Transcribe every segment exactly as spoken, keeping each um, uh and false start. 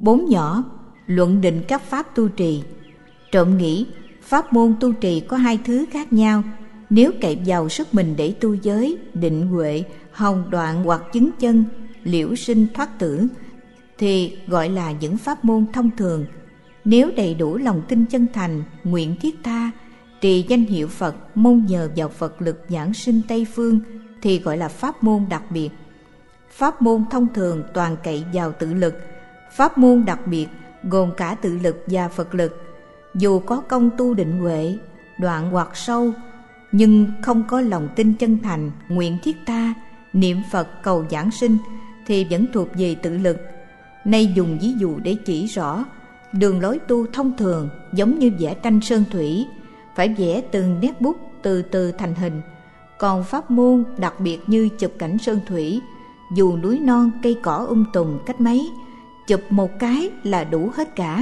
Bốn nhỏ, luận định các pháp tu trì. Trộm nghĩ pháp môn tu trì có hai thứ khác nhau. Nếu cậy vào sức mình để tu giới, định huệ, hồng đoạn hoặc chứng chân, liễu sinh thoát tử thì gọi là những pháp môn thông thường. Nếu đầy đủ lòng tin chân thành, nguyện thiết tha, trì danh hiệu Phật, mong nhờ vào Phật lực giảng sinh Tây phương thì gọi là pháp môn đặc biệt. Pháp môn thông thường toàn cậy vào tự lực. Pháp môn đặc biệt gồm cả tự lực và Phật lực. Dù có công tu định huệ, đoạn hoặc sâu, nhưng không có lòng tin chân thành, nguyện thiết tha, niệm Phật cầu giảng sinh thì vẫn thuộc về tự lực. Nay dùng ví dụ để chỉ rõ, đường lối tu thông thường giống như vẽ tranh sơn thủy, phải vẽ từng nét bút từ từ thành hình. Còn pháp môn đặc biệt như chụp cảnh sơn thủy, dù núi non cây cỏ um tùm cách mấy, chụp một cái là đủ hết cả.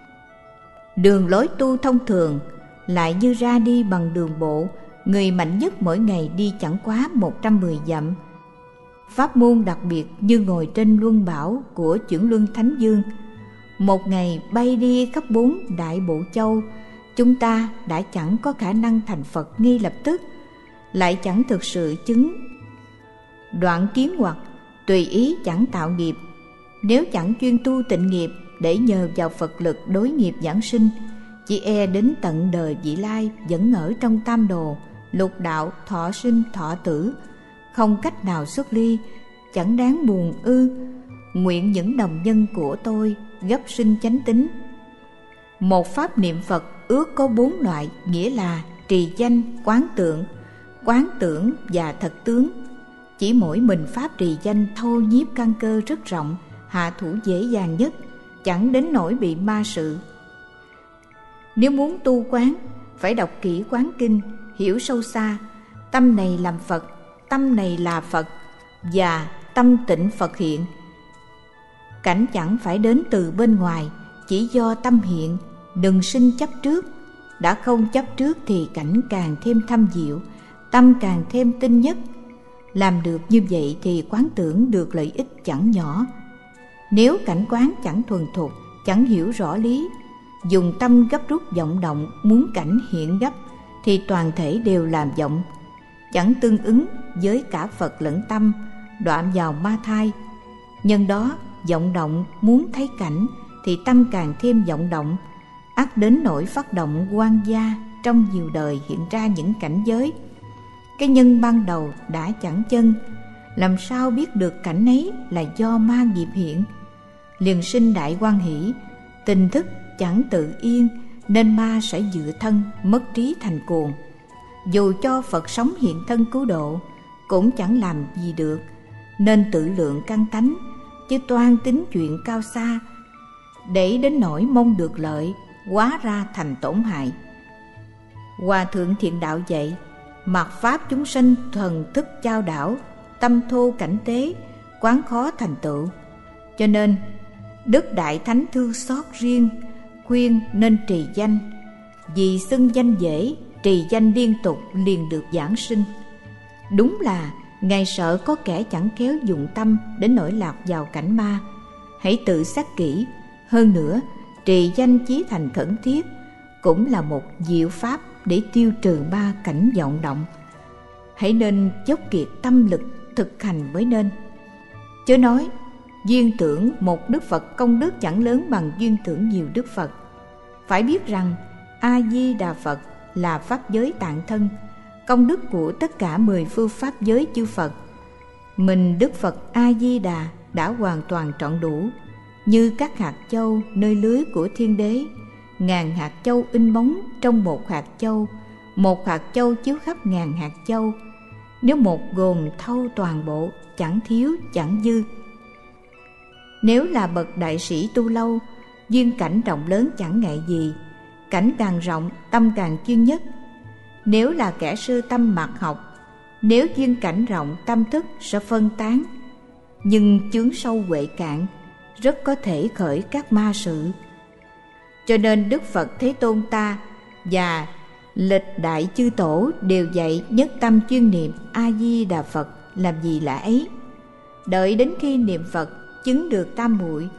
Đường lối tu thông thường lại như ra đi bằng đường bộ, người mạnh nhất mỗi ngày đi chẳng quá một trăm mười dặm. Pháp môn đặc biệt như ngồi trên luân bảo của Chuyển Luân Thánh Dương, một ngày bay đi khắp bốn đại bộ châu, chúng ta đã chẳng có khả năng thành Phật ngay lập tức, lại chẳng thực sự chứng đoạn kiến hoặc tùy ý chẳng tạo nghiệp. Nếu chẳng chuyên tu tịnh nghiệp để nhờ vào Phật lực đối nghiệp giảng sinh, chỉ e đến tận đời vị lai vẫn ở trong tam đồ, lục đạo, thọ sinh thọ tử, không cách nào xuất ly, chẳng đáng buồn ư. Nguyện những đồng nhân của tôi gấp sinh chánh tín. Một pháp niệm Phật ước có bốn loại, nghĩa là trì danh, quán tượng, quán tưởng và thật tướng. Chỉ mỗi mình pháp trì danh thô nhiếp căn cơ rất rộng, hạ thủ dễ dàng nhất, chẳng đến nỗi bị ma sự. Nếu muốn tu quán, phải đọc kỹ quán kinh, hiểu sâu xa, tâm này làm Phật, tâm này là Phật, và tâm tịnh Phật hiện. Cảnh chẳng phải đến từ bên ngoài, chỉ do tâm hiện, đừng sinh chấp trước. Đã không chấp trước thì cảnh càng thêm thâm diệu, tâm càng thêm tinh nhất. Làm được như vậy thì quán tưởng được lợi ích chẳng nhỏ. Nếu cảnh quán chẳng thuần thục, chẳng hiểu rõ lý, dùng tâm gấp rút vọng động muốn cảnh hiện gấp, thì toàn thể đều làm vọng, chẳng tương ứng với cả Phật lẫn tâm, đọa vào ma thai. Nhân đó vọng động muốn thấy cảnh thì tâm càng thêm vọng động, ắt đến nỗi phát động oan gia, trong nhiều đời hiện ra những cảnh giới. Cái nhân ban đầu đã chẳng chân, làm sao biết được cảnh ấy là do ma nghiệp hiện. Liền sinh đại hoan hỷ, tình thức chẳng tự yên, nên ma sẽ dựa thân, mất trí thành cuồng. Dù cho Phật sống hiện thân cứu độ, cũng chẳng làm gì được, nên tự lượng căn tánh, chứ toan tính chuyện cao xa, để đến nỗi mong được lợi, hóa ra thành tổn hại. Hòa thượng Thiện Đạo dạy, mặc pháp chúng sanh thần thức chao đảo, tâm thô cảnh tế, quán khó thành tựu. Cho nên Đức Đại Thánh thương xót riêng, khuyên nên trì danh. Vì xưng danh dễ, trì danh liên tục liền được giảng sinh. Đúng là Ngài sợ có kẻ chẳng khéo dụng tâm đến nỗi lạc vào cảnh ma. Hãy tự xét kỹ. Hơn nữa, trì danh chí thành khẩn thiết cũng là một diệu pháp để tiêu trừ ba cảnh vọng động. Hãy nên dốc kiệt tâm lực thực hành mới nên. Chớ nói duyên tưởng một Đức Phật công đức chẳng lớn bằng duyên tưởng nhiều Đức Phật. Phải biết rằng A Di Đà Phật là pháp giới tạng thân, công đức của tất cả mười phương pháp giới chư Phật. Mình Đức Phật A Di Đà đã hoàn toàn trọn đủ, như các hạt châu nơi lưới của Thiên Đế. Ngàn hạt châu in bóng trong một hạt châu, một hạt châu chiếu khắp ngàn hạt châu. Nếu một gồm thâu toàn bộ, chẳng thiếu chẳng dư. Nếu là bậc đại sĩ tu lâu, duyên cảnh rộng lớn chẳng ngại gì, cảnh càng rộng tâm càng chuyên nhất. Nếu là kẻ sư tâm mạt học, nếu duyên cảnh rộng tâm thức sẽ phân tán, nhưng chướng sâu huệ cạn, rất có thể khởi các ma sự. Cho nên Đức Phật Thế Tôn ta và lịch đại chư tổ đều dạy nhất tâm chuyên niệm A Di Đà Phật. Làm gì lạ ấy? Đợi đến khi niệm Phật chứng được tam muội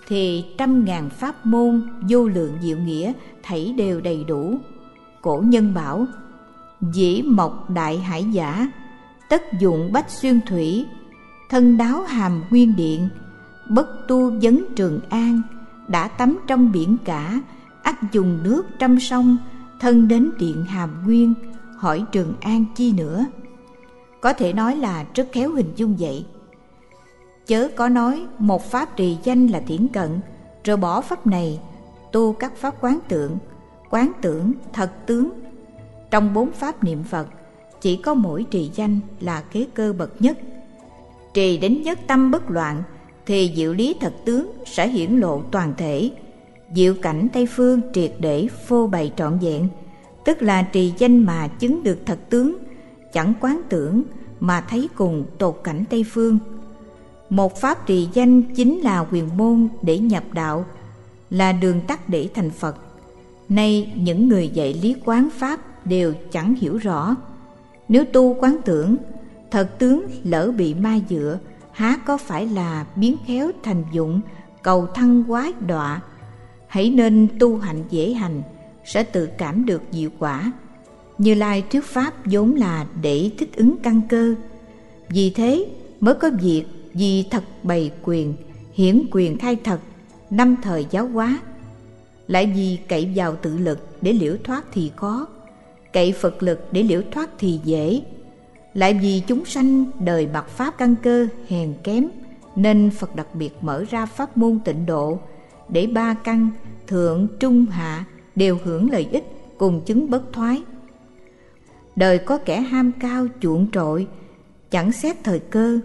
thì trăm ngàn pháp môn vô lượng diệu nghĩa thảy đều đầy đủ. Cổ nhân bảo: dĩ mộc đại hải giả, tất dụng bách xuyên thủy, thân đáo hàm nguyên điện, bất tu vấn Trường An, đã tắm trong biển cả, ắt dùng nước trăm sông, thân đến điện hàm nguyên, hỏi Trường An chi nữa. Có thể nói là rất khéo hình dung vậy. Chớ có nói một pháp trì danh là thiển cận, rồi bỏ pháp này tu các pháp quán tượng, quán tưởng thật tướng. Trong bốn pháp niệm Phật, chỉ có mỗi trì danh là kế cơ bậc nhất. Trì đến nhất tâm bất loạn thì diệu lý thật tướng sẽ hiển lộ toàn thể, diệu cảnh Tây Phương triệt để phô bày trọn vẹn. Tức là trì danh mà chứng được thật tướng, chẳng quán tưởng mà thấy cùng tột cảnh Tây Phương. Một pháp trì danh chính là huyền môn để nhập đạo, là đường tắt để thành Phật. Nay những người dạy lý quán pháp đều chẳng hiểu rõ. Nếu tu quán tưởng, thật tướng lỡ bị ma dựa, há có phải là biến khéo thành dụng, cầu thăng hóa đọa. Hãy nên tu hạnh dễ hành, sẽ tự cảm được diệu quả. Như Lai thuyết pháp vốn là để thích ứng căn cơ, vì thế mới có việc vì thật bày quyền, hiển quyền khai thật, năm thời giáo hóa. Lại vì cậy vào tự lực để liễu thoát thì khó, cậy Phật lực để liễu thoát thì dễ. Lại vì chúng sanh đời bậc pháp căn cơ hèn kém, nên Phật đặc biệt mở ra pháp môn tịnh độ, để ba căn thượng trung hạ đều hưởng lợi ích, cùng chứng bất thoái. Đời có kẻ ham cao chuộng trội, chẳng xét thời cơ,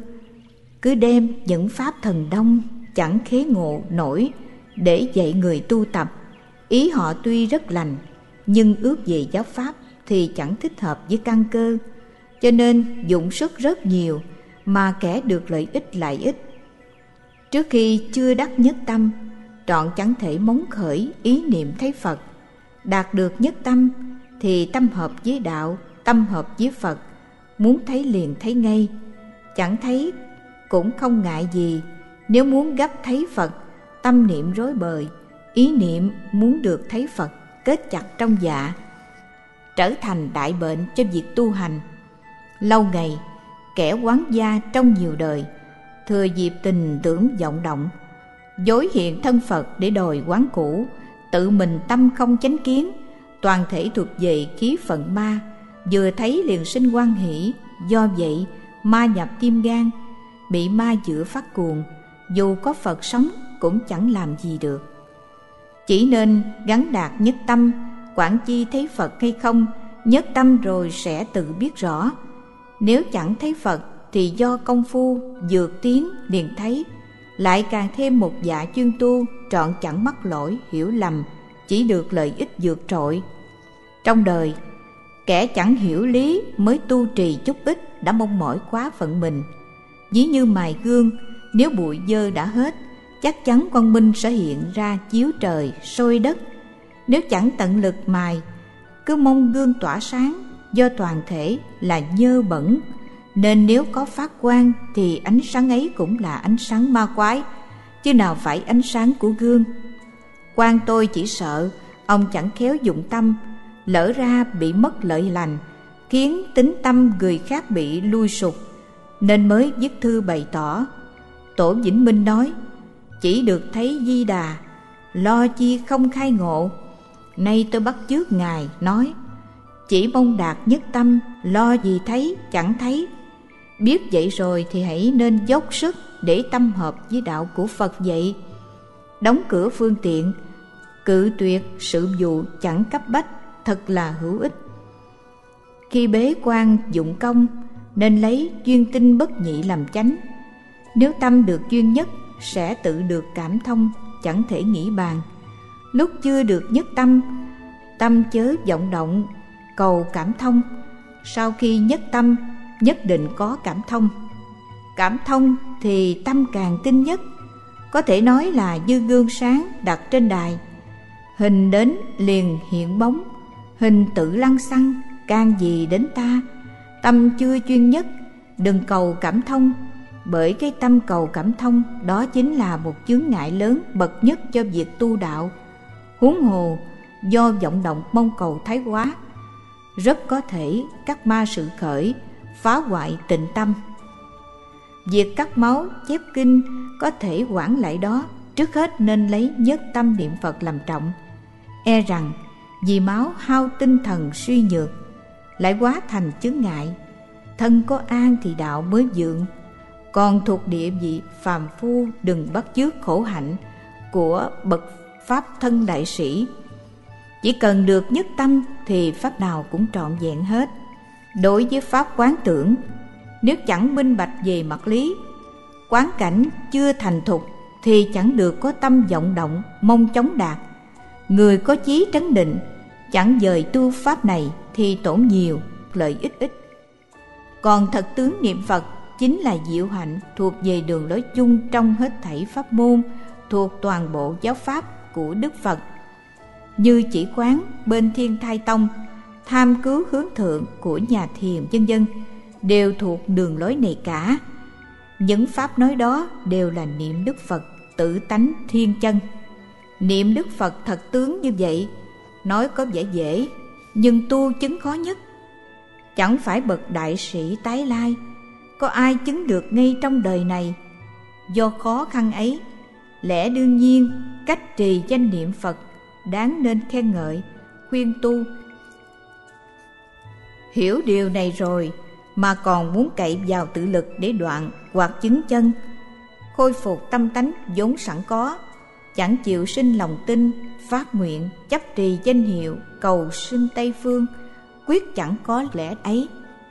cứ đem những pháp thần đông chẳng khế ngộ nổi để dạy người tu tập. Ý họ tuy rất lành, nhưng ước về giáo pháp thì chẳng thích hợp với căn cơ, cho nên dụng sức rất nhiều mà kẻ được lợi ích lại ít. Trước khi chưa đắc nhất tâm, trọn chẳng thể móng khởi ý niệm thấy Phật. Đạt được nhất tâm thì tâm hợp với đạo, tâm hợp với Phật, muốn thấy liền thấy ngay. Chẳng thấy cũng không ngại gì. Nếu muốn gấp thấy Phật, tâm niệm rối bời, ý niệm muốn được thấy Phật kết chặt trong dạ, trở thành đại bệnh cho việc tu hành. Lâu ngày, kẻ quán gia trong nhiều đời, thừa dịp tình tưởng vọng động, dối hiện thân Phật để đòi quán cũ, tự mình tâm không chánh kiến, toàn thể thuộc về khí phận ma, vừa thấy liền sinh hoan hỷ. Do vậy ma nhập tim gan, bị ma dựa phát cuồng, dù có Phật sống cũng chẳng làm gì được. Chỉ nên gắn đạt nhất tâm, quản chi thấy Phật hay không, nhất tâm rồi sẽ tự biết rõ. Nếu chẳng thấy Phật thì do công phu vượt tiến liền thấy, lại càng thêm một dạ chuyên tu, trọn chẳng mắc lỗi hiểu lầm, chỉ được lợi ích vượt trội. Trong đời, kẻ chẳng hiểu lý mới tu trì chút ít đã mong mỏi quá phận mình. Ví như mài gương, nếu bụi dơ đã hết, chắc chắn quang minh sẽ hiện ra chiếu trời soi đất. Nếu chẳng tận lực mài, cứ mong gương tỏa sáng, do toàn thể là nhơ bẩn, nên nếu có phát quang thì ánh sáng ấy cũng là ánh sáng ma quái, chứ nào phải ánh sáng của gương. Quan tôi chỉ sợ ông chẳng khéo dụng tâm, lỡ ra bị mất lợi lành, khiến tính tâm người khác bị lui sụp, nên mới viết thư bày tỏ. Tổ Vĩnh Minh nói: chỉ được thấy Di Đà, lo chi không khai ngộ. Nay tôi bắt chước Ngài nói: chỉ mong đạt nhất tâm, lo gì thấy chẳng thấy. Biết vậy rồi thì hãy nên dốc sức để tâm hợp với đạo của Phật vậy. Đóng cửa phương tiện, cự tuyệt sự vụ chẳng cấp bách, thật là hữu ích. Khi bế quan dụng công, nên lấy duyên tinh bất nhị làm chánh. Nếu tâm được duyên nhất, sẽ tự được cảm thông, chẳng thể nghĩ bàn. Lúc chưa được nhất tâm, tâm chớ vọng động cầu cảm thông. Sau khi nhất tâm, nhất định có cảm thông. Cảm thông thì tâm càng tinh nhất, có thể nói là như gương sáng đặt trên đài. Hình đến liền hiện bóng, hình tự lăng xăng, can gì đến ta. Tâm chưa chuyên nhất, đừng cầu cảm thông, bởi cái tâm cầu cảm thông đó chính là một chướng ngại lớn bậc nhất cho việc tu đạo. Huống hồ do vọng động mong cầu thái quá, rất có thể các ma sự khởi, phá hoại tịnh tâm. Việc cắt máu chép kinh có thể hoãn lại đó, trước hết nên lấy nhất tâm niệm Phật làm trọng. E rằng vì máu hao tinh thần suy nhược, lại quá thành chướng ngại. Thân có an thì đạo mới vượng. Còn thuộc địa vị phàm phu đừng bắt chước khổ hạnh của bậc pháp thân đại sĩ. Chỉ cần được nhất tâm thì pháp nào cũng trọn vẹn hết. Đối với pháp quán tưởng, nếu chẳng minh bạch về mặt lý, quán cảnh chưa thành thục, thì chẳng được có tâm vọng động mong chống đạt. Người có chí trấn định, chẳng dời tu pháp này thì tổn nhiều, lợi ích ít. Còn thật tướng niệm Phật chính là diệu hạnh thuộc về đường lối chung trong hết thảy pháp môn, thuộc toàn bộ giáo pháp của Đức Phật. Như chỉ quán bên Thiên Thai Tông, tham cứu hướng thượng của nhà thiền vân vân đều thuộc đường lối này cả. Những pháp nói đó đều là niệm Đức Phật tự tánh thiên chân. Niệm Đức Phật thật tướng như vậy, nói có vẻ dễ, nhưng tu chứng khó nhất. Chẳng phải bậc đại sĩ tái lai, có ai chứng được ngay trong đời này. Do khó khăn ấy, lẽ đương nhiên cách trì danh niệm Phật đáng nên khen ngợi, khuyên tu. Hiểu điều này rồi mà còn muốn cậy vào tự lực để đoạn hoặc chứng chân, khôi phục tâm tánh vốn sẵn có, chẳng chịu sinh lòng tin, phát nguyện, chấp trì danh hiệu, cầu sinh Tây Phương, quyết chẳng có lẽ ấy.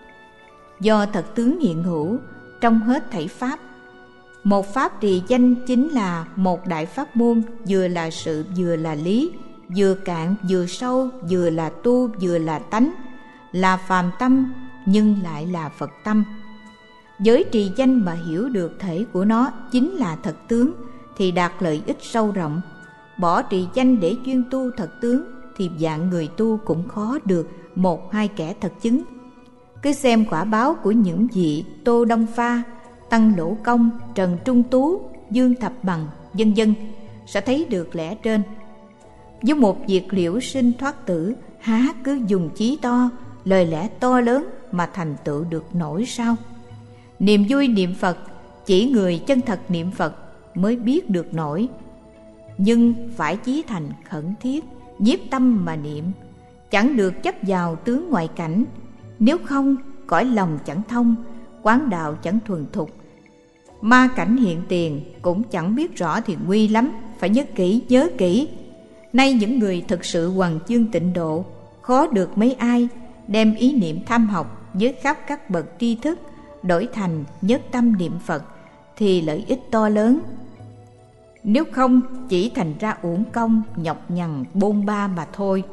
Do thật tướng hiện hữu trong hết thảy pháp, một pháp trì danh chính là một đại pháp môn, vừa là sự vừa là lý, vừa cạn vừa sâu, vừa là tu vừa là tánh, là phàm tâm nhưng lại là Phật tâm. Với trì danh mà hiểu được thể của nó chính là thật tướng thì đạt lợi ích sâu rộng. Bỏ trì danh để chuyên tu thật tướng thì vạn người tu cũng khó được một hai kẻ thật chứng. Cứ xem quả báo của những vị Tô Đông Pha, Tăng Lỗ Công, Trần Trung Tú, Dương Thập Bằng, vân vân sẽ thấy được lẽ trên. Với một việc liễu sinh thoát tử, há cứ dùng chí to, lời lẽ to lớn mà thành tựu được nổi sao? Niềm vui niệm Phật chỉ người chân thật niệm Phật mới biết được nổi. Nhưng phải chí thành khẩn thiết, nhiếp tâm mà niệm, chẳng được chấp vào tướng ngoại cảnh. Nếu không, cõi lòng chẳng thông, quán đạo chẳng thuần thục, ma cảnh hiện tiền cũng chẳng biết rõ thì nguy lắm, phải nhớ kỹ nhớ kỹ. Nay những người thực sự hoằng chương tịnh độ, khó được mấy ai đem ý niệm tham học với khắp các bậc tri thức đổi thành nhất tâm niệm Phật thì lợi ích to lớn. Nếu không chỉ thành ra uổng công nhọc nhằn bôn ba mà thôi.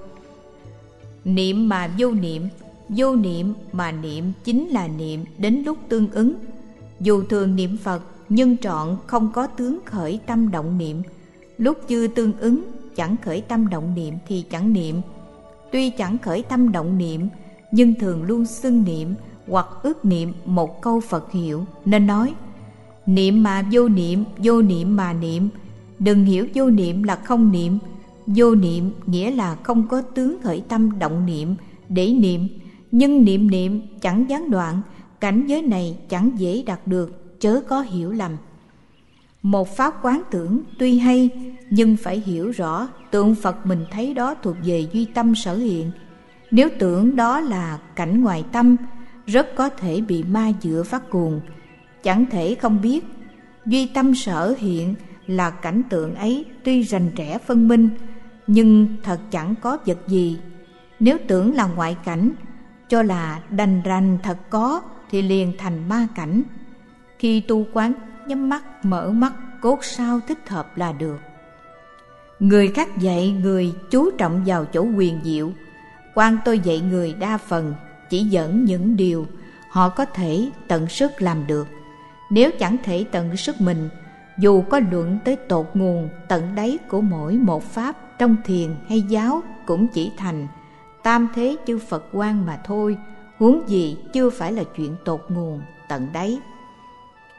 Niệm mà vô niệm, vô niệm mà niệm chính là niệm đến lúc tương ứng. Dù thường niệm Phật nhưng trọn không có tướng khởi tâm động niệm. Lúc chưa tương ứng chẳng khởi tâm động niệm thì chẳng niệm. Tuy chẳng khởi tâm động niệm nhưng thường luôn xưng niệm hoặc ước niệm một câu Phật hiệu, nên nói niệm mà vô niệm, vô niệm mà niệm. Đừng hiểu vô niệm là không niệm. Vô niệm nghĩa là không có tướng khởi tâm động niệm để niệm, nhưng niệm niệm chẳng gián đoạn, cảnh giới này chẳng dễ đạt được, chớ có hiểu lầm. Một pháp quán tưởng tuy hay, nhưng phải hiểu rõ tượng Phật mình thấy đó thuộc về duy tâm sở hiện. Nếu tưởng đó là cảnh ngoài tâm, rất có thể bị ma dựa phát cuồng, chẳng thể không biết. Duy tâm sở hiện là cảnh tượng ấy tuy rành rẽ phân minh, nhưng thật chẳng có vật gì. Nếu tưởng là ngoại cảnh, cho là đành rành thật có, thì liền thành ma cảnh. Khi tu quán, nhắm mắt, mở mắt, cốt sao thích hợp là được. Người khác dạy người chú trọng vào chỗ huyền diệu, quan tôi dạy người đa phần chỉ dẫn những điều họ có thể tận sức làm được. Nếu chẳng thể tận sức mình, dù có luận tới tột nguồn tận đáy của mỗi một pháp trong thiền hay giáo, cũng chỉ thành tam thế chư Phật quan mà thôi, huống gì chưa phải là chuyện tột nguồn tận đáy.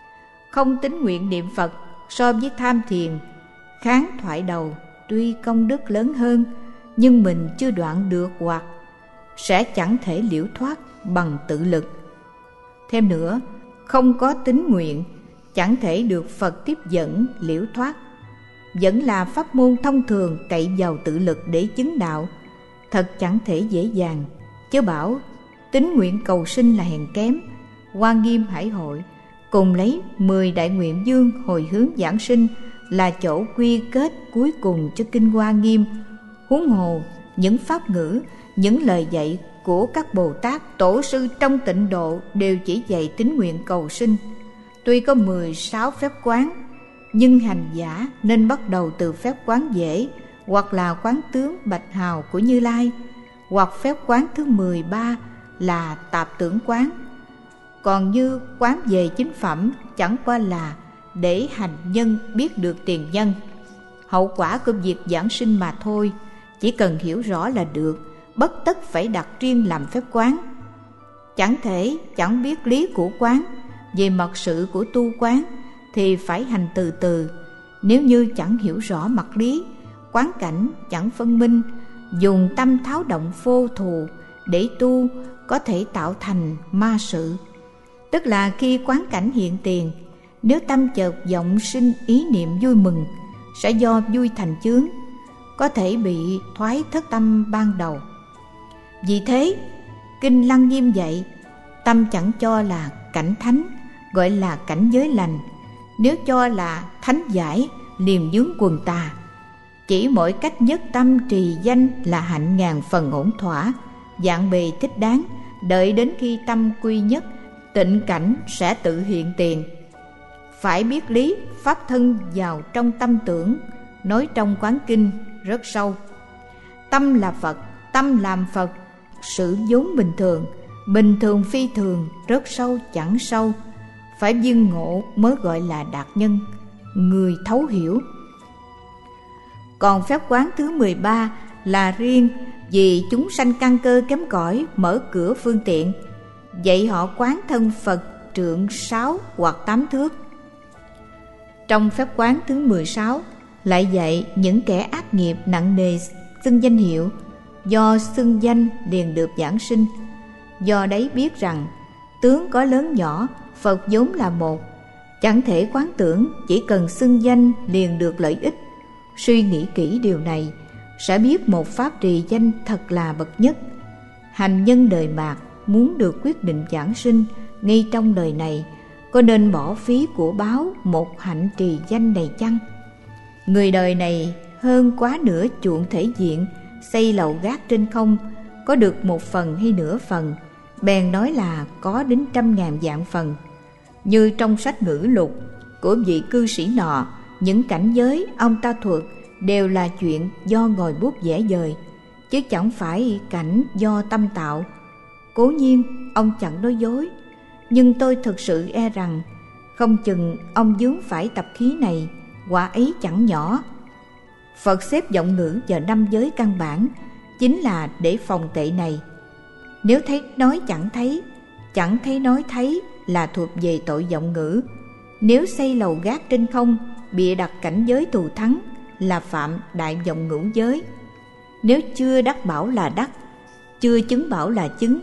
Không tín nguyện niệm Phật so với tham thiền, kháng thoại đầu tuy công đức lớn hơn, nhưng mình chưa đoạn được hoặc sẽ chẳng thể liễu thoát bằng tự lực. Thêm nữa, không có tín nguyện chẳng thể được Phật tiếp dẫn liễu thoát. Vẫn là pháp môn thông thường cậy vào tự lực để chứng đạo, thật chẳng thể dễ dàng. Chớ bảo tín nguyện cầu sinh là hèn kém. Hoa Nghiêm Hải Hội cùng lấy mười đại nguyện dương hồi hướng giảng sinh là chỗ quy kết cuối cùng cho kinh Hoa Nghiêm. Huống hồ những pháp ngữ, những lời dạy của các Bồ Tát Tổ sư trong tịnh độ đều chỉ dạy tín nguyện cầu sinh. Tuy có mười sáu phép quán, nhưng hành giả nên bắt đầu từ phép quán dễ, hoặc là quán tướng bạch hào của Như Lai, hoặc phép quán thứ mười ba là tạp tưởng quán. Còn như quán về chính phẩm chẳng qua là để hành nhân biết được tiền nhân, hậu quả của việc giảng sinh mà thôi. Chỉ cần hiểu rõ là được, bất tất phải đặt riêng làm phép quán. Chẳng thể chẳng biết lý của quán, về mật sự của tu quán thì phải hành từ từ. Nếu như chẳng hiểu rõ mặt lý, quán cảnh chẳng phân minh, dùng tâm tháo động phô thù để tu có thể tạo thành ma sự. Tức là khi quán cảnh hiện tiền, nếu tâm chợt vọng sinh ý niệm vui mừng, sẽ do vui thành chướng, có thể bị thoái thất tâm ban đầu. Vì thế, Kinh Lăng Nghiêm dạy, tâm chẳng cho là cảnh thánh, gọi là cảnh giới lành. Nếu cho là thánh giải, liền vướng quần tà. Chỉ mỗi cách nhất tâm trì danh là hạnh ngàn phần ổn thỏa, dạng bề thích đáng. Đợi đến khi tâm quy nhất, tịnh cảnh sẽ tự hiện tiền. Phải biết lý, pháp thân vào trong tâm tưởng, nói trong quán kinh rất sâu. Tâm là Phật, tâm làm Phật, sự vốn bình thường, bình thường phi thường, rất sâu chẳng sâu. Phải viên ngộ mới gọi là đạt nhân, người thấu hiểu. Còn phép quán thứ mười ba là riêng vì chúng sanh căn cơ kém cỏi, mở cửa phương tiện, dạy họ quán thân Phật trượng sáu hoặc tám thước. Trong phép quán thứ mười sáu lại dạy những kẻ ác nghiệp nặng nề xưng danh hiệu, do xưng danh liền được giảng sinh. Do đấy biết rằng tướng có lớn nhỏ, Phật vốn là một, chẳng thể quán tưởng chỉ cần xưng danh liền được lợi ích. Suy nghĩ kỹ điều này, sẽ biết một pháp trì danh thật là bậc nhất. Hành nhân đời mạt muốn được quyết định giảng sinh ngay trong đời này, có nên bỏ phí của báo một hạnh trì danh này chăng? Người đời này hơn quá nửa chuộng thể diện, xây lầu gác trên không, có được một phần hay nửa phần, bèn nói là có đến trăm ngàn vạn phần. Như trong sách ngữ lục của vị cư sĩ nọ, những cảnh giới ông ta thuật đều là chuyện do ngòi bút vẽ vời, chứ chẳng phải cảnh do tâm tạo. Cố nhiên ông chẳng nói dối, nhưng tôi thực sự e rằng không chừng ông vướng phải tập khí này, quả ấy chẳng nhỏ. Phật xếp giọng ngữ vào năm giới căn bản chính là để phòng tệ này. Nếu thấy nói chẳng thấy, chẳng thấy nói thấy là thuộc về tội vọng ngữ. Nếu xây lầu gác trên không, bịa đặt cảnh giới thù thắng là phạm đại vọng ngữ giới. Nếu chưa đắc bảo là đắc, chưa chứng bảo là chứng,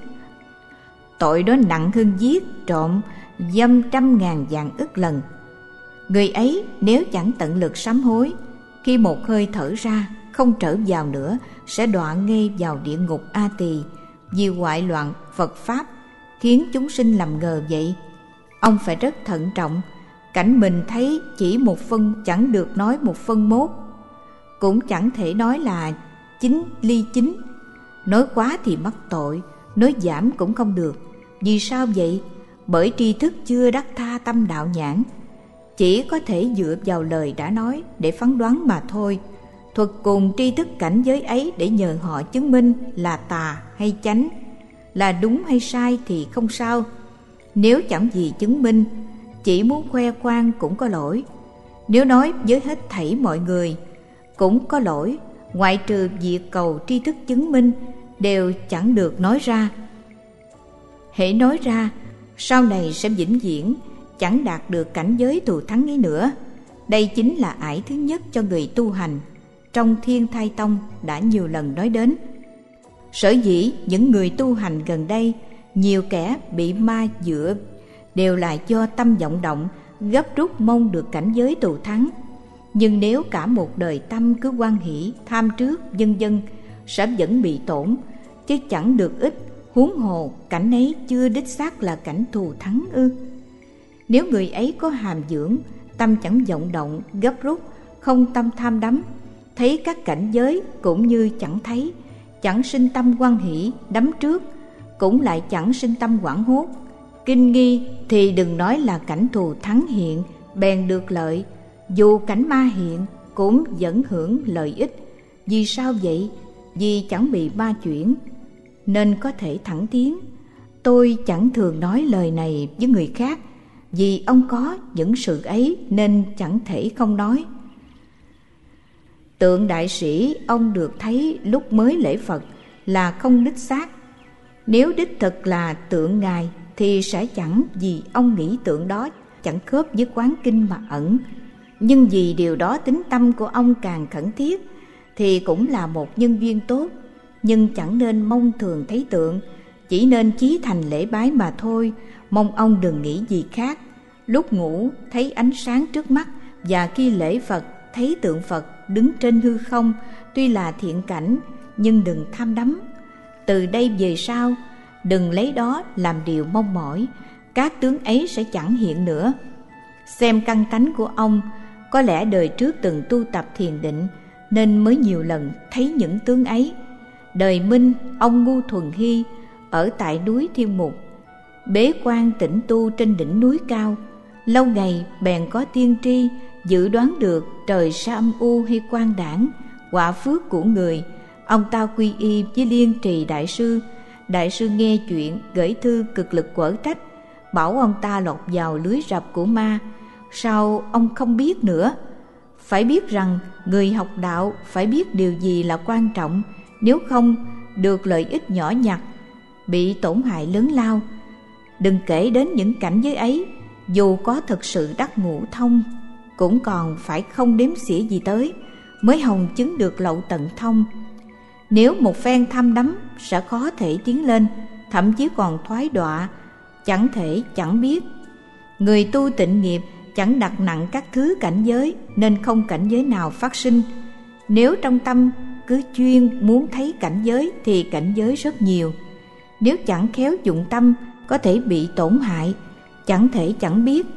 tội đó nặng hơn giết, trộm, dâm trăm ngàn vạn ức lần. Người ấy nếu chẳng tận lực sám hối, khi một hơi thở ra không trở vào nữa, sẽ đọa ngay vào địa ngục A Tỳ, vì hoại loạn Phật Pháp, khiến chúng sinh lầm ngờ vậy. Ông phải rất thận trọng, cảnh mình thấy chỉ một phân chẳng được nói một phân mốt, cũng chẳng thể nói là chính ly chính. Nói quá thì mắc tội, nói giảm cũng không được. Vì sao vậy? Bởi tri thức chưa đắc tha tâm đạo nhãn, chỉ có thể dựa vào lời đã nói để phán đoán mà thôi. Thuật cùng tri thức cảnh giới ấy để nhờ họ chứng minh là tà hay chánh, là đúng hay sai thì không sao. Nếu chẳng gì chứng minh, chỉ muốn khoe khoang cũng có lỗi. Nếu nói với hết thảy mọi người cũng có lỗi, ngoại trừ việc cầu tri thức chứng minh đều chẳng được nói ra. Hễ nói ra, sau này sẽ vĩnh viễn chẳng đạt được cảnh giới thù thắng ấy nữa. Đây chính là ải thứ nhất cho người tu hành, trong Thiên Thai Tông đã nhiều lần nói đến. Sở dĩ những người tu hành gần đây nhiều kẻ bị ma dựa đều là do tâm vọng động, gấp rút mong được cảnh giới thù thắng. Nhưng nếu cả một đời tâm cứ hoan hỷ, tham trước, vân vân, sẽ vẫn bị tổn, chứ chẳng được ích. Huống hồ cảnh ấy chưa đích xác là cảnh thù thắng ư? Nếu người ấy có hàm dưỡng, tâm chẳng vọng động, gấp rút, không tâm tham đắm, thấy các cảnh giới cũng như chẳng thấy, chẳng sinh tâm hoan hỷ đắm trước, cũng lại chẳng sinh tâm hoảng hốt, kinh nghi, thì đừng nói là cảnh thù thắng hiện bèn được lợi, dù cảnh ma hiện cũng vẫn hưởng lợi ích. Vì sao vậy? Vì chẳng bị ma chuyển, nên có thể thẳng tiến. Tôi chẳng thường nói lời này với người khác, vì ông có những sự ấy nên chẳng thể không nói. Tượng đại sĩ ông được thấy lúc mới lễ Phật là không đích xác. Nếu đích thực là tượng Ngài thì sẽ chẳng vì ông nghĩ tượng đó chẳng khớp với quán kinh mà ẩn. Nhưng vì điều đó tính tâm của ông càng khẩn thiết thì cũng là một nhân duyên tốt. Nhưng chẳng nên mong thường thấy tượng, chỉ nên chí thành lễ bái mà thôi. Mong ông đừng nghĩ gì khác. Lúc ngủ thấy ánh sáng trước mắt, và khi lễ Phật thấy tượng Phật đứng trên hư không, tuy là thiện cảnh nhưng đừng tham đắm. Từ đây về sau đừng lấy đó làm điều mong mỏi, các tướng ấy sẽ chẳng hiện nữa. Xem căn tánh của ông, có lẽ đời trước từng tu tập thiền định nên mới nhiều lần thấy những tướng ấy. Đời Minh, ông Ngu Thuần Hy ở tại núi Thiên Mục, bế quan tĩnh tu trên đỉnh núi cao. Lâu ngày bèn có tiên tri dự đoán được trời sa âm u hay quang đảng, quả phước của người. Ông ta quy y với Liên Trì đại sư. Đại sư nghe chuyện gửi thư cực lực quở trách, bảo ông ta lọt vào lưới rập của ma. Sao ông không biết nữa? Phải biết rằng người học đạo phải biết điều gì là quan trọng, nếu không được lợi ích nhỏ nhặt, bị tổn hại lớn lao. Đừng kể đến những cảnh giới ấy, dù có thực sự đắc ngũ thông cũng còn phải không đếm xỉa gì tới mới hồng chứng được lậu tận thông. Nếu một phen tham đắm sẽ khó thể tiến lên, thậm chí còn thoái đọa, chẳng thể chẳng biết. Người tu tịnh nghiệp chẳng đặt nặng các thứ cảnh giới, nên không cảnh giới nào phát sinh. Nếu trong tâm cứ chuyên muốn thấy cảnh giới thì cảnh giới rất nhiều. Nếu chẳng khéo dụng tâm có thể bị tổn hại, chẳng thể chẳng biết.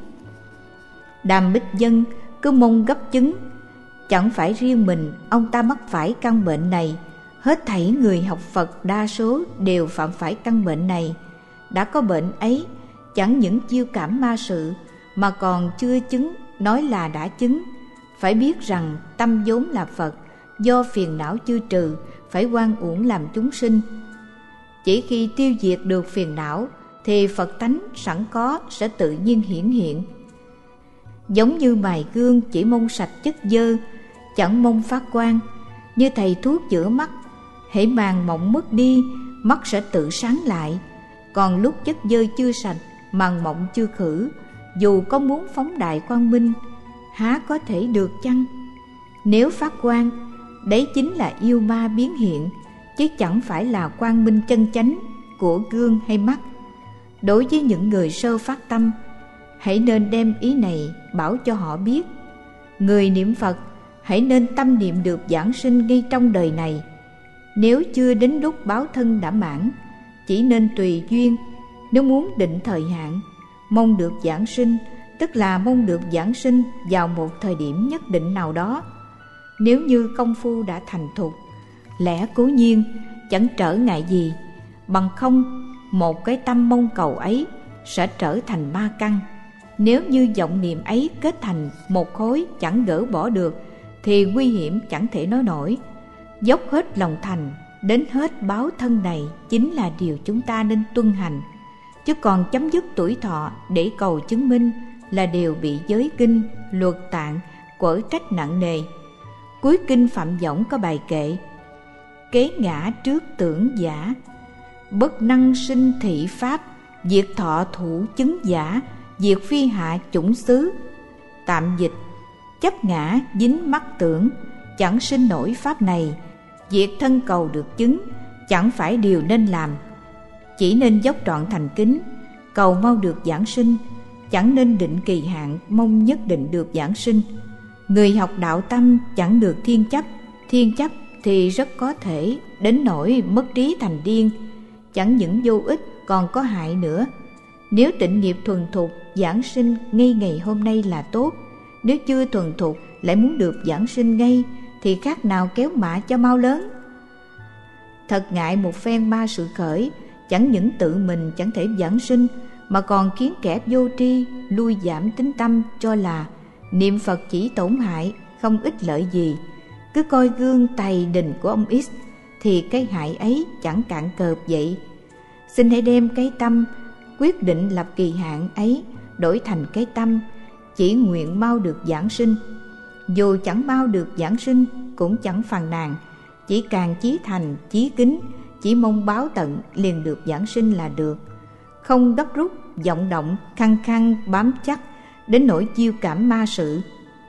Đàm Bích Dân cứ mong gấp chứng. Chẳng phải riêng mình ông ta mắc phải căn bệnh này, hết thảy người học Phật đa số đều phạm phải căn bệnh này. Đã có bệnh ấy, chẳng những chiêu cảm ma sự mà còn chưa chứng nói là đã chứng. Phải biết rằng tâm vốn là Phật, do phiền não chưa trừ phải oan uổng làm chúng sinh. Chỉ khi tiêu diệt được phiền não thì Phật tánh sẵn có sẽ tự nhiên hiển hiện. Giống như mài gương chỉ mong sạch chất dơ, chẳng mong phát quang. Như thầy thuốc chữa mắt, hễ màng mộng mất đi, mắt sẽ tự sáng lại. Còn lúc chất dơ chưa sạch, màng mộng chưa khử, dù có muốn phóng đại quang minh, há có thể được chăng? Nếu phát quang, đấy chính là yêu ma biến hiện, chứ chẳng phải là quang minh chân chánh của gương hay mắt. Đối với những người sơ phát tâm, hãy nên đem ý này bảo cho họ biết. Người niệm Phật hãy nên tâm niệm được giảng sinh ngay trong đời này. Nếu chưa đến lúc báo thân đã mãn, chỉ nên tùy duyên. Nếu muốn định thời hạn, mong được giảng sinh, tức là mong được giảng sinh vào một thời điểm nhất định nào đó. Nếu như công phu đã thành thục, lẽ cố nhiên chẳng trở ngại gì. Bằng không, một cái tâm mong cầu ấy sẽ trở thành ma căn. Nếu như vọng niệm ấy kết thành một khối chẳng gỡ bỏ được, thì nguy hiểm chẳng thể nói nổi. Dốc hết lòng thành, đến hết báo thân này chính là điều chúng ta nên tuân hành. Chứ còn chấm dứt tuổi thọ để cầu chứng minh là điều bị giới kinh, luật tạng quở trách nặng nề. Cuối kinh Phạm Võng có bài kệ: kế ngã trước tưởng giả, bất năng sinh thị pháp, diệt thọ thủ chứng giả, diệt phi hạ chủng xứ. Tạm dịch: chấp ngã dính mắc tưởng, chẳng sinh nổi pháp này. Diệt thân cầu được chứng, chẳng phải điều nên làm. Chỉ nên dốc trọn thành kính, cầu mau được giảng sinh, chẳng nên định kỳ hạn mong nhất định được giảng sinh. Người học đạo tâm chẳng được thiên chấp, thiên chấp thì rất có thể đến nỗi mất trí thành điên, chẳng những vô ích còn có hại nữa. Nếu tịnh nghiệp thuần thục, giảng sinh ngay ngày hôm nay là tốt. Nếu chưa thuần thục lại muốn được giảng sinh ngay thì khác nào kéo mã cho mau lớn. Thật ngại một phen ba sự khởi, chẳng những tự mình chẳng thể giảng sinh mà còn khiến kẻ vô tri lui giảm tính tâm, cho là niệm Phật chỉ tổn hại, không ích lợi gì. Cứ coi gương tày đình của ông X thì cái hại ấy chẳng cạn cợp vậy. Xin hãy đem cái tâm quyết định lập kỳ hạn ấy đổi thành cái tâm chỉ nguyện mau được giảng sinh. Dù chẳng mau được giảng sinh cũng chẳng phàn nàn, chỉ càng chí thành chí kính, chỉ mong báo tận liền được giảng sinh là được. Không gấp rút vọng động, khăng khăng bám chắc đến nỗi chiêu cảm ma sự.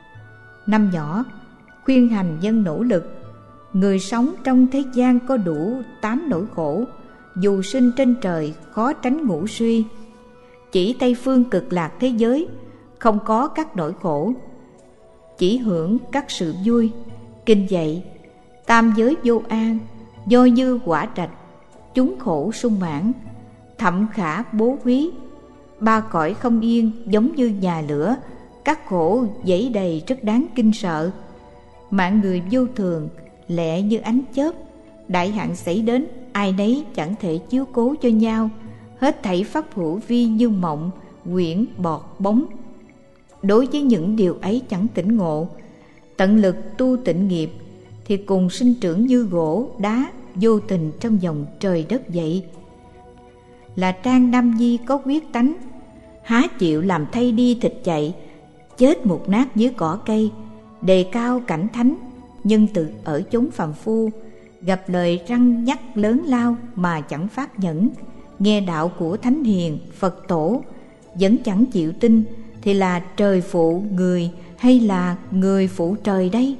Năm nhỏ khuyên hành dân nỗ lực. Người sống trong thế gian có đủ tám nỗi khổ, dù sinh trên trời khó tránh ngủ suy. Chỉ Tây phương cực lạc thế giới không có các nỗi khổ, chỉ hưởng các sự vui. Kinh dạy tam giới vô an, do như quả trạch, chúng khổ sung mãn, thậm khả bố quý. Ba cõi không yên giống như nhà lửa, các khổ dẫy đầy rất đáng kinh sợ. Mạng người vô thường lẹ như ánh chớp, đại hạn xảy đến ai nấy chẳng thể chiếu cố cho nhau. Hết thảy pháp hữu vi như mộng, quyển bọt bóng. Đối với những điều ấy chẳng tỉnh ngộ, tận lực tu tịnh nghiệp thì cùng sinh trưởng như gỗ đá vô tình trong dòng trời đất vậy. Là Trang Nam Nhi có quyết tánh, há chịu làm thay đi thịt chạy, chết một nát dưới cỏ cây. Đề cao cảnh thánh, nhưng tự ở chốn phàm phu, gặp lời răn nhắc lớn lao mà chẳng phát nhẫn. Nghe đạo của thánh hiền Phật tổ vẫn chẳng chịu tin, thì là trời phụ người hay là người phụ trời đây?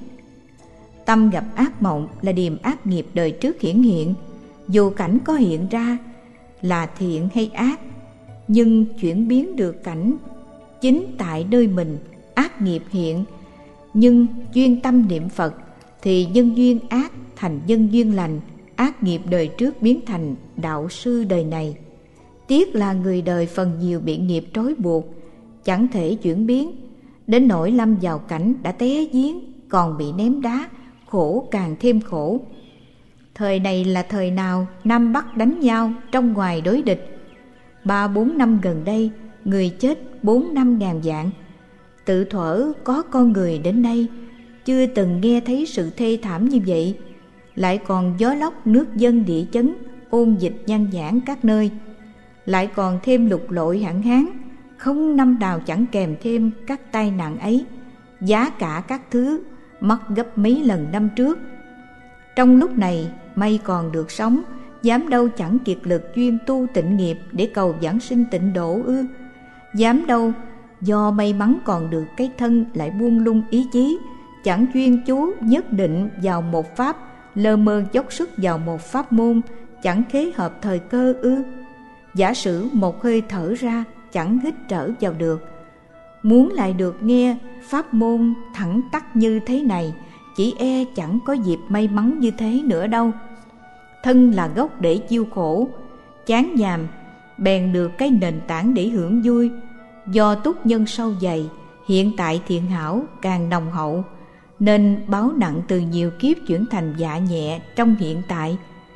Tâm gặp ác mộng là điềm ác nghiệp đời trước hiển hiện. Dù cảnh có hiện ra là thiện hay ác, nhưng chuyển biến được cảnh chính tại nơi mình. Ác nghiệp hiện, nhưng chuyên tâm niệm Phật thì nhân duyên ác thành nhân duyên lành. Ác nghiệp đời trước biến thành đạo sư đời này. Tiếc là người đời phần nhiều bị nghiệp trói buộc, chẳng thể chuyển biến, đến nỗi lâm vào cảnh đã té giếng, còn bị ném đá, khổ càng thêm khổ. Thời này là thời nào Nam Bắc đánh nhau, trong ngoài đối địch. Ba bốn năm gần đây, người chết bốn năm ngàn vạn. Tự thuở có con người đến nay chưa từng nghe thấy sự thê thảm như vậy. Lại còn gió lốc, nước dâng, địa chấn, ôn dịch nhan nhản các nơi. Lại còn thêm lục lội hạn hán, không năm nào chẳng kèm thêm các tai nạn ấy. Giá cả các thứ mất gấp mấy lần năm trước. Trong lúc này may còn được sống, dám đâu chẳng kiệt lực chuyên tu tịnh nghiệp để cầu giảng sinh tịnh độ ư? Dám đâu do may mắn còn được cái thân lại buông lung ý chí, chẳng chuyên chú nhất định vào một pháp, lơ mơ dốc sức vào một pháp môn, chẳng khế hợp thời cơ ư? Giả sử một hơi thở ra chẳng hít trở vào được, muốn lại được nghe pháp môn thẳng tắc như thế này, chỉ e chẳng có dịp may mắn như thế nữa đâu. Thân là gốc để chiêu khổ, chán nhàm bèn được cái nền tảng để hưởng vui. Do túc nhân sâu dày, hiện tại thiện hảo càng nồng hậu, nên báo nặng từ nhiều kiếp chuyển thành dạ nhẹ trong hiện tại.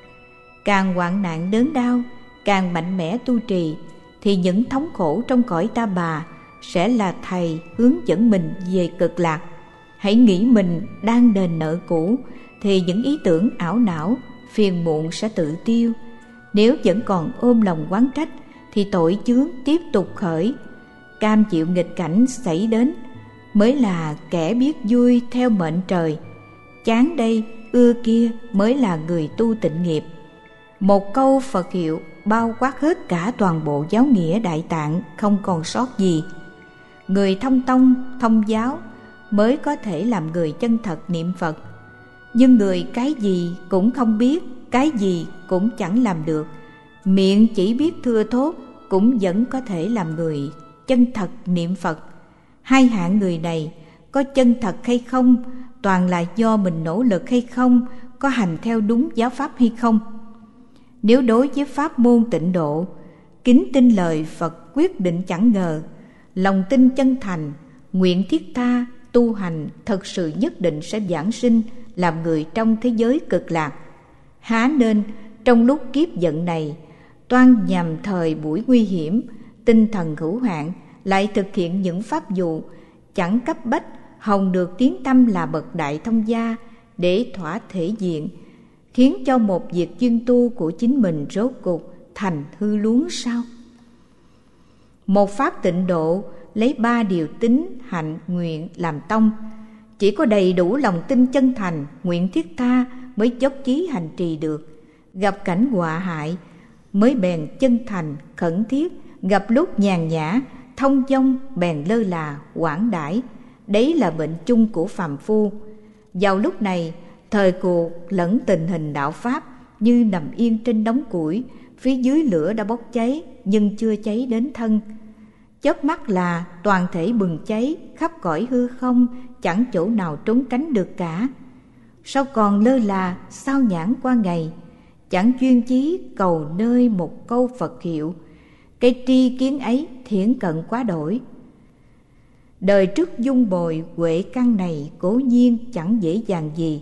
Càng hoạn nạn đớn đau, càng mạnh mẽ tu trì, thì những thống khổ trong cõi ta bà sẽ là thầy hướng dẫn mình về cực lạc. Hãy nghĩ mình đang đền nợ cũ, thì những ý tưởng ảo não, phiền muộn sẽ tự tiêu. Nếu vẫn còn ôm lòng oán trách, thì tội chướng tiếp tục khởi. Cam chịu nghịch cảnh xảy đến mới là kẻ biết vui theo mệnh trời. Chán đây ưa kia mới là người tu tịnh nghiệp. Một câu Phật hiệu bao quát hết cả toàn bộ giáo nghĩa Đại Tạng, không còn sót gì. Người thông tông, thông giáo mới có thể làm người chân thật niệm Phật. Nhưng người cái gì cũng không biết, cái gì cũng chẳng làm được, miệng chỉ biết thưa thốt, cũng vẫn có thể làm người chân thật niệm Phật. Hai hạng người này có chân thật hay không, toàn là do mình nỗ lực hay không, có hành theo đúng giáo pháp hay không. Nếu đối với pháp môn tịnh độ, kính tin lời Phật quyết định chẳng ngờ, lòng tin chân thành, nguyện thiết tha, tu hành thật sự nhất định sẽ vãng sinh làm người trong thế giới cực lạc. Há nên trong lúc kiếp vận này, toan nhằm thời buổi nguy hiểm, tinh thần hữu hạn, lại thực hiện những pháp dụ chẳng cấp bách, hòng được tiếng tăm là bậc đại thông gia để thỏa thể diện, khiến cho một việc chuyên tu của chính mình rốt cục thành hư luống sao? Một pháp tịnh độ lấy ba điều tín, hạnh, nguyện làm tông. Chỉ có đầy đủ lòng tin chân thành, nguyện thiết tha mới dốc chí hành trì được. Gặp cảnh họa hại mới bèn chân thành, khẩn thiết. Gặp lúc nhàn nhã, thông dong bèn lơ là, quảng đãi. Đấy là bệnh chung của phàm phu. Vào lúc này, thời cuộc lẫn tình hình đạo pháp như nằm yên trên đống củi, phía dưới lửa đã bốc cháy nhưng chưa cháy đến thân. Chớp mắt là toàn thể bừng cháy, khắp cõi hư không, chẳng chỗ nào trốn tránh được cả. Sao còn lơ là, sao nhãn qua ngày, chẳng chuyên chí cầu nơi một câu Phật hiệu. Cái tri kiến ấy thiển cận quá đổi. Đời trước dung bồi huệ căn này cố nhiên chẳng dễ dàng gì.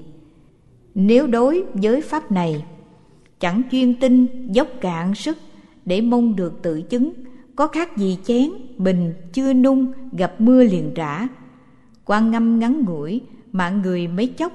Nếu đối với pháp này, chẳng chuyên tinh dốc cạn sức để mong được tự chứng, có khác gì chén bình chưa nung gặp mưa liền rã. Quan ngâm ngắn ngủi, mạng người mấy chốc,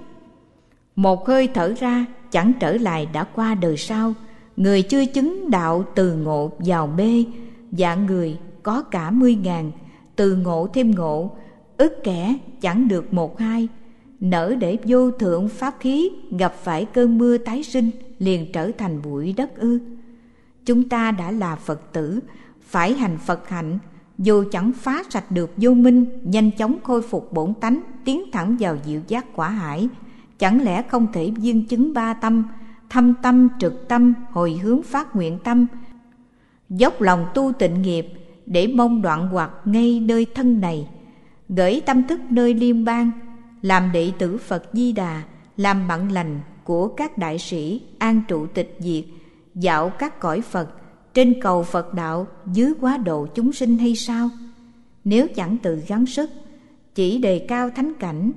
một hơi thở ra chẳng trở lại đã qua đời sau. Người chưa chứng đạo từ ngộ vào mê, dạng người có cả mươi ngàn, từ ngộ thêm ngộ, ức kẻ chẳng được một hai. Nỡ để vô thượng pháp khí gặp phải cơn mưa tái sinh, liền trở thành bụi đất ư? Chúng ta đã là Phật tử, phải hành Phật hạnh, dù chẳng phá sạch được vô minh, nhanh chóng khôi phục bổn tánh, tiến thẳng vào diệu giác quả hải. Chẳng lẽ không thể viên chứng ba tâm, thâm tâm, trực tâm, hồi hướng phát nguyện tâm, dốc lòng tu tịnh nghiệp để mong đoạn hoặc ngay nơi thân này, gửi tâm thức nơi liên bang, làm đệ tử Phật Di Đà, làm bạn lành của các đại sĩ, an trụ tịch diệt, dạo các cõi Phật, trên cầu Phật đạo, dưới quá độ chúng sinh hay sao? Nếu chẳng tự gắng sức, chỉ đề cao thánh cảnh,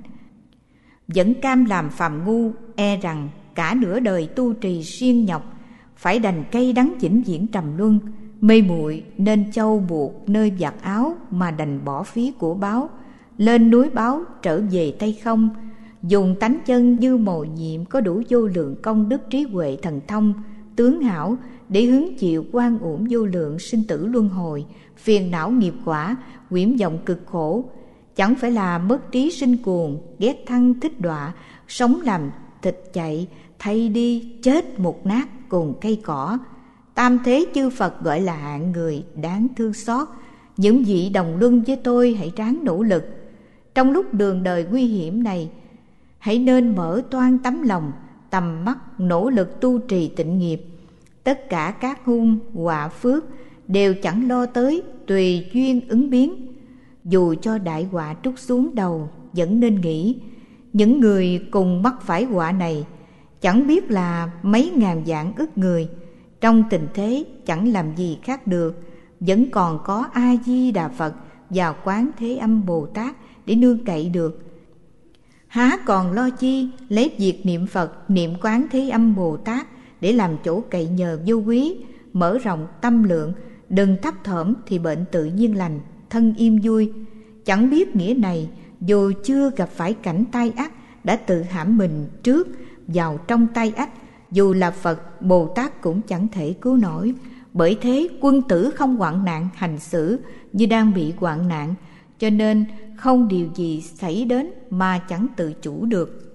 vẫn cam làm phàm ngu, e rằng cả nửa đời tu trì siêng nhọc, phải đành cay đắng vĩnh viễn trầm luân. Mê muội nên châu buộc nơi vạt áo, mà đành bỏ phí của báo, lên núi báo trở về tay không. Dùng tánh chân như mồ nhiệm, có đủ vô lượng công đức trí huệ thần thông tướng hảo, để hứng chịu oan uổng vô lượng sinh tử luân hồi, phiền não nghiệp quả, quyển vọng cực khổ. Chẳng phải là mất trí sinh cuồng, ghét thăng thích đọa, sống làm thịt chạy, thay đi chết một nát cùng cây cỏ. Tam thế chư Phật gọi là hạng người đáng thương xót. Những vị đồng luân với tôi hãy ráng nỗ lực. Trong lúc đường đời nguy hiểm này, hãy nên mở toan tấm lòng, tầm mắt, nỗ lực tu trì tịnh nghiệp. Tất cả các hung họa phước đều chẳng lo tới, tùy duyên ứng biến. Dù cho đại họa trút xuống đầu, vẫn nên nghĩ những người cùng mắc phải họa này chẳng biết là mấy ngàn vạn ức người, trong tình thế chẳng làm gì khác được, vẫn còn có A Di Đà Phật và Quán Thế Âm Bồ Tát để nương cậy được. Há còn lo chi lấy việc niệm Phật, niệm Quán Thế Âm Bồ Tát để làm chỗ cậy nhờ vô quý, mở rộng tâm lượng, đừng thấp thỏm thì bệnh tự nhiên lành, thân im vui. Chẳng biết nghĩa này, dù chưa gặp phải cảnh tai ách, đã tự hãm mình trước vào trong tai ách, dù là Phật, Bồ Tát cũng chẳng thể cứu nổi. Bởi thế quân tử không hoạn nạn hành xử như đang bị hoạn nạn, cho nên không điều gì xảy đến mà chẳng tự chủ được.